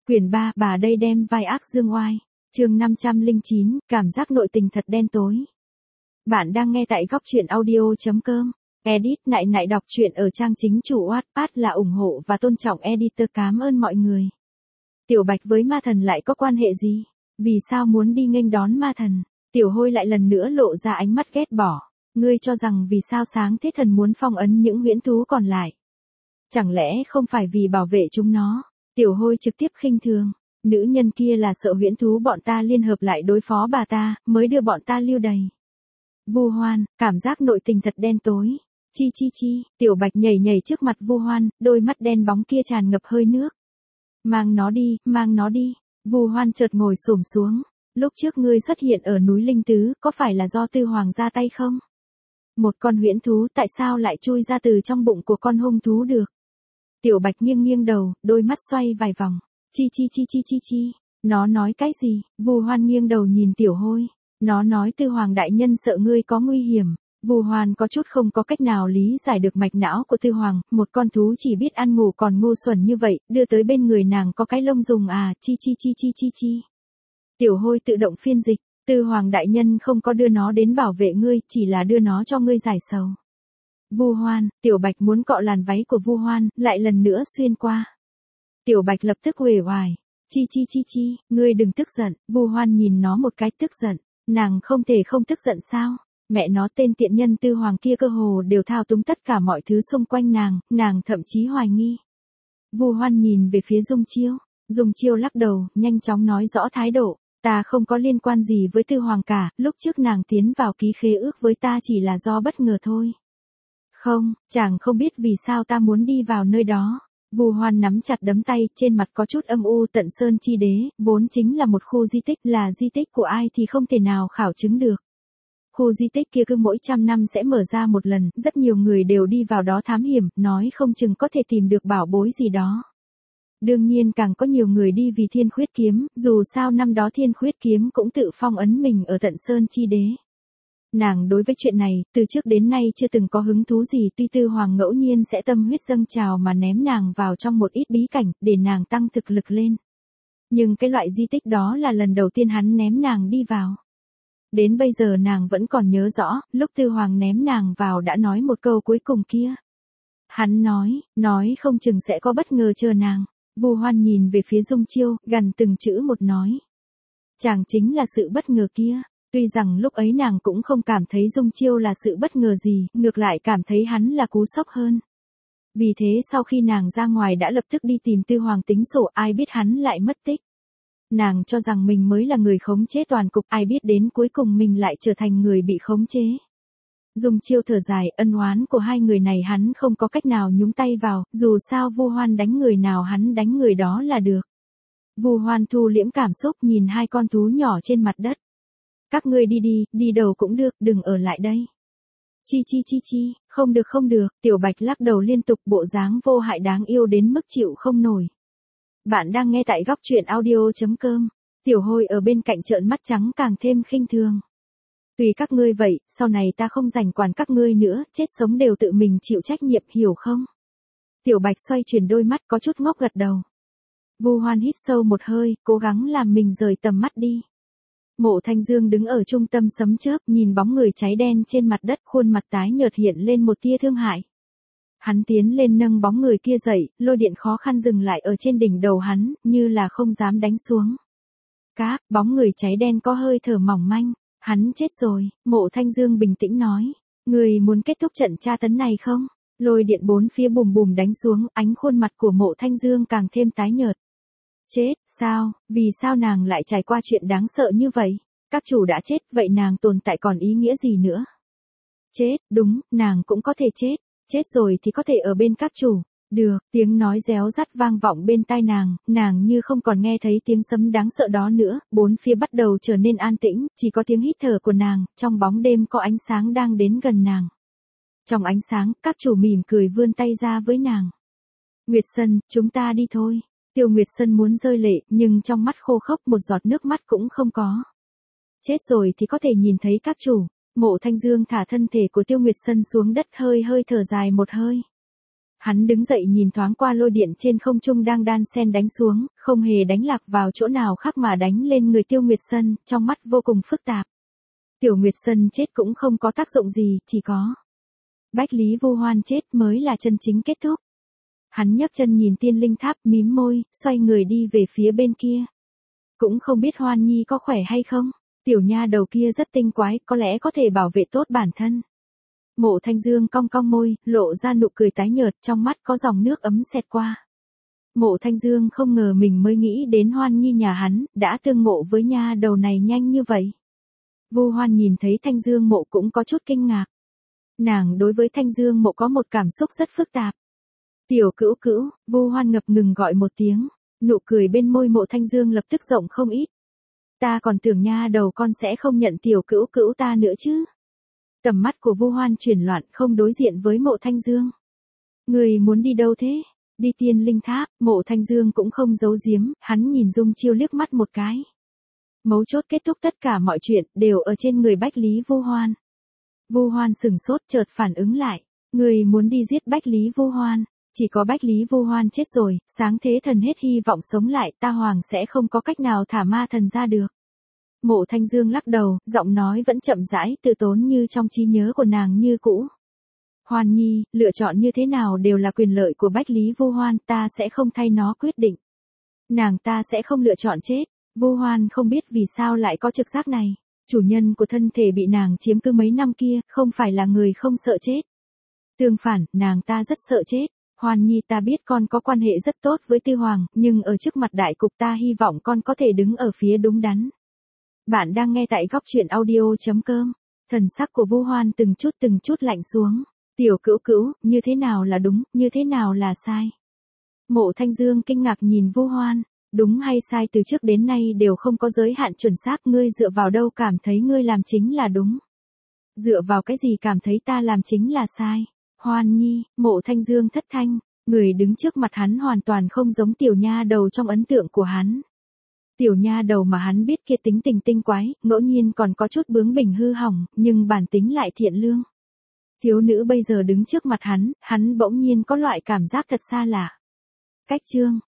Quyển 3, bà đây đem vai ác dương oai. Chương 509, cảm giác nội tình thật đen tối. Bạn đang nghe tại góc truyện audio.com. Edit nại nại đọc truyện ở trang chính chủ Wattpad là ủng hộ và tôn trọng editor. Cảm ơn mọi người. Tiểu Bạch với ma thần lại có quan hệ gì? Vì sao muốn đi nghênh đón ma thần? Tiểu Hôi lại lần nữa lộ ra ánh mắt ghét bỏ. Ngươi cho rằng vì sao Sáng Thế Thần muốn phong ấn những huyễn thú còn lại? Chẳng lẽ không phải vì bảo vệ chúng nó? Tiểu Hôi trực tiếp khinh thường. Nữ nhân kia là sợ huyễn thú bọn ta liên hợp lại đối phó bà ta, mới đưa bọn ta lưu đày. Vu Hoan, cảm giác nội tình thật đen tối. Chi chi chi, Tiểu Bạch nhảy nhảy trước mặt Vu Hoan, đôi mắt đen bóng kia tràn ngập hơi nước. Mang nó đi, mang nó đi. Vu Hoan chợt ngồi xổm xuống. Lúc trước ngươi xuất hiện ở núi Linh Tứ, có phải là do Tư Hoàng ra tay không? Một con huyễn thú tại sao lại chui ra từ trong bụng của con hung thú được? Tiểu Bạch nghiêng nghiêng đầu, đôi mắt xoay vài vòng. Chi chi chi chi chi chi. Nó nói cái gì? Vu Hoan nghiêng đầu nhìn Tiểu Hôi. Nó nói Tư Hoàng đại nhân sợ ngươi có nguy hiểm. Vu Hoan có chút không có cách nào lý giải được mạch não của Tư Hoàng, một con thú chỉ biết ăn ngủ còn ngu xuẩn như vậy, đưa tới bên người nàng có cái lông dùng à, chi chi chi chi chi chi. Tiểu Hôi tự động phiên dịch, Tư Hoàng đại nhân không có đưa nó đến bảo vệ ngươi, chỉ là đưa nó cho ngươi giải sầu. Vu Hoan, Tiểu Bạch muốn cọ làn váy của Vu Hoan, lại lần nữa xuyên qua. Tiểu Bạch lập tức uể oải, chi chi chi chi, ngươi đừng tức giận. Vu Hoan nhìn nó một cái tức giận, nàng không thể không tức giận sao? Mẹ nó tên tiện nhân Tư Hoàng kia cơ hồ đều thao túng tất cả mọi thứ xung quanh nàng thậm chí hoài nghi. Vu Hoan nhìn về phía Dung Chiêu lắc đầu, nhanh chóng nói rõ thái độ, ta không có liên quan gì với Tư Hoàng cả, lúc trước nàng tiến vào ký khế ước với ta chỉ là do bất ngờ thôi. Không, chàng không biết vì sao ta muốn đi vào nơi đó. Vu Hoan nắm chặt đấm tay, trên mặt có chút âm u. Tận Sơn Chi Đế, vốn chính là một khu di tích, là di tích của ai thì không thể nào khảo chứng được. Khu di tích kia cứ mỗi 100 năm sẽ mở ra một lần, rất nhiều người đều đi vào đó thám hiểm, nói không chừng có thể tìm được bảo bối gì đó. Đương nhiên càng có nhiều người đi vì Thiên Khuyết Kiếm, dù sao năm đó Thiên Khuyết Kiếm cũng tự phong ấn mình ở Tận Sơn Chi Đế. Nàng đối với chuyện này, từ trước đến nay chưa từng có hứng thú gì, tuy Tư Hoàng ngẫu nhiên sẽ tâm huyết dâng trào mà ném nàng vào trong một ít bí cảnh, để nàng tăng thực lực lên. Nhưng cái loại di tích đó là lần đầu tiên hắn ném nàng đi vào. Đến bây giờ nàng vẫn còn nhớ rõ, lúc Tư Hoàng ném nàng vào đã nói một câu cuối cùng kia. Hắn nói không chừng sẽ có bất ngờ chờ nàng. Vu Hoan nhìn về phía Dung Chiêu, gần từng chữ một nói. Chàng chính là sự bất ngờ kia. Tuy rằng lúc ấy nàng cũng không cảm thấy Dung Chiêu là sự bất ngờ gì, ngược lại cảm thấy hắn là cú sốc hơn. Vì thế sau khi nàng ra ngoài đã lập tức đi tìm Tư Hoàng tính sổ, ai biết hắn lại mất tích. Nàng cho rằng mình mới là người khống chế toàn cục, ai biết đến cuối cùng mình lại trở thành người bị khống chế. Dung Chiêu thở dài, ân oán của hai người này hắn không có cách nào nhúng tay vào, dù sao Vu Hoan đánh người nào hắn đánh người đó là được. Vu Hoan thu liễm cảm xúc nhìn hai con thú nhỏ trên mặt đất. Các ngươi đi đâu cũng được, đừng ở lại đây. Chi chi chi chi, không được, Tiểu Bạch lắc đầu liên tục, bộ dáng vô hại đáng yêu đến mức chịu không nổi. Bạn đang nghe tại góc truyện audio.com. Tiểu Hôi ở bên cạnh trợn mắt trắng càng thêm khinh thường. Tùy các ngươi vậy, sau này ta không rảnh quản các ngươi nữa, chết sống đều tự mình chịu trách nhiệm, hiểu không? Tiểu Bạch xoay chuyển đôi mắt có chút ngốc gật đầu. Vu Hoan hít sâu một hơi, cố gắng làm mình rời tầm mắt đi. Mộ Thanh Dương đứng ở trung tâm sấm chớp, nhìn bóng người cháy đen trên mặt đất, khuôn mặt tái nhợt hiện lên một tia thương hại. Hắn tiến lên nâng bóng người kia dậy, lôi điện khó khăn dừng lại ở trên đỉnh đầu hắn, như là không dám đánh xuống. Cáp, bóng người cháy đen có hơi thở mỏng manh. Hắn chết rồi, Mộ Thanh Dương bình tĩnh nói. Người muốn kết thúc trận tra tấn này không? Lôi điện bốn phía bùm bùm đánh xuống, ánh khuôn mặt của Mộ Thanh Dương càng thêm tái nhợt. Chết, sao, vì sao nàng lại trải qua chuyện đáng sợ như vậy? Các chủ đã chết, vậy nàng tồn tại còn ý nghĩa gì nữa? Chết, đúng, nàng cũng có thể chết. Chết rồi thì có thể ở bên các chủ. Được, tiếng nói réo rắt vang vọng bên tai nàng như không còn nghe thấy tiếng sấm đáng sợ đó nữa, bốn phía bắt đầu trở nên an tĩnh, chỉ có tiếng hít thở của nàng, trong bóng đêm có ánh sáng đang đến gần nàng. Trong ánh sáng, các chủ mỉm cười vươn tay ra với nàng. Nguyệt Sân, chúng ta đi thôi. Tiêu Nguyệt Sân muốn rơi lệ, nhưng trong mắt khô khốc một giọt nước mắt cũng không có. Chết rồi thì có thể nhìn thấy các chủ. Mộ Thanh Dương thả thân thể của Tiêu Nguyệt Sân xuống đất, hơi thở dài một hơi. Hắn đứng dậy nhìn thoáng qua lôi điện trên không trung đang đan sen đánh xuống, không hề đánh lạc vào chỗ nào khác mà đánh lên người Tiêu Nguyệt Sân, trong mắt vô cùng phức tạp. Tiểu Nguyệt Sân chết cũng không có tác dụng gì, chỉ có Bách Lý Vu Hoan chết mới là chân chính kết thúc. Hắn nhấc chân nhìn tiên linh tháp, mím môi, xoay người đi về phía bên kia. Cũng không biết Hoan Nhi có khỏe hay không, tiểu nha đầu kia rất tinh quái, có lẽ có thể bảo vệ tốt bản thân. Mộ Thanh Dương cong cong môi, lộ ra nụ cười tái nhợt, trong mắt có dòng nước ấm xẹt qua. Mộ Thanh Dương không ngờ mình mới nghĩ đến Hoan Nhi nhà hắn, đã tương ngộ với nha đầu này nhanh như vậy. Vu Hoan nhìn thấy Thanh Dương Mộ cũng có chút kinh ngạc. Nàng đối với Thanh Dương Mộ có một cảm xúc rất phức tạp. Tiểu Cữu Cữu, Vu Hoan ngập ngừng gọi một tiếng, nụ cười bên môi Mộ Thanh Dương lập tức rộng không ít. Ta còn tưởng nha đầu con sẽ không nhận Tiểu Cữu Cữu ta nữa chứ. Tầm mắt của Vu Hoan chuyển loạn, không đối diện với Mộ Thanh Dương. Người muốn đi đâu thế? Đi tiên linh tháp. Mộ Thanh Dương cũng không giấu giếm, hắn nhìn Dung Chiêu liếc mắt một cái. Mấu chốt kết thúc tất cả mọi chuyện đều ở trên người Bách Lý Vu Hoan. Vu Hoan sừng sốt chợt phản ứng lại. Người muốn đi giết Bách Lý Vu Hoan. Chỉ có Bách Lý Vu Hoan chết rồi, sáng thế thần hết hy vọng sống lại, ta hoàng sẽ không có cách nào thả ma thần ra được. Mộ Thanh Dương lắc đầu, giọng nói vẫn chậm rãi, tự tốn như trong trí nhớ của nàng như cũ. Hoan Nhi, lựa chọn như thế nào đều là quyền lợi của Bách Lý Vu Hoan, ta sẽ không thay nó quyết định. Nàng ta sẽ không lựa chọn chết. Vu Hoan không biết vì sao lại có trực giác này. Chủ nhân của thân thể bị nàng chiếm cứ mấy năm kia, không phải là người không sợ chết. Tương phản, nàng ta rất sợ chết. Hoan Nhi, ta biết con có quan hệ rất tốt với Tư Hoàng, nhưng ở trước mặt đại cục ta hy vọng con có thể đứng ở phía đúng đắn. Bạn đang nghe tại góc truyện audio.com. Thần sắc của Vu Hoan từng chút lạnh xuống. Tiểu Cữu Cữu, như thế nào là đúng, như thế nào là sai? Mộ Thanh Dương kinh ngạc nhìn Vu Hoan. Đúng hay sai từ trước đến nay đều không có giới hạn chuẩn xác, ngươi dựa vào đâu cảm thấy ngươi làm chính là đúng? Dựa vào cái gì cảm thấy ta làm chính là sai? Hoan Nhi, Mộ Thanh Dương thất thanh, người đứng trước mặt hắn hoàn toàn không giống tiểu nha đầu trong ấn tượng của hắn. Tiểu nha đầu mà hắn biết kia tính tình tinh quái, ngẫu nhiên còn có chút bướng bỉnh hư hỏng, nhưng bản tính lại thiện lương. Thiếu nữ bây giờ đứng trước mặt hắn bỗng nhiên có loại cảm giác thật xa lạ. Cách chương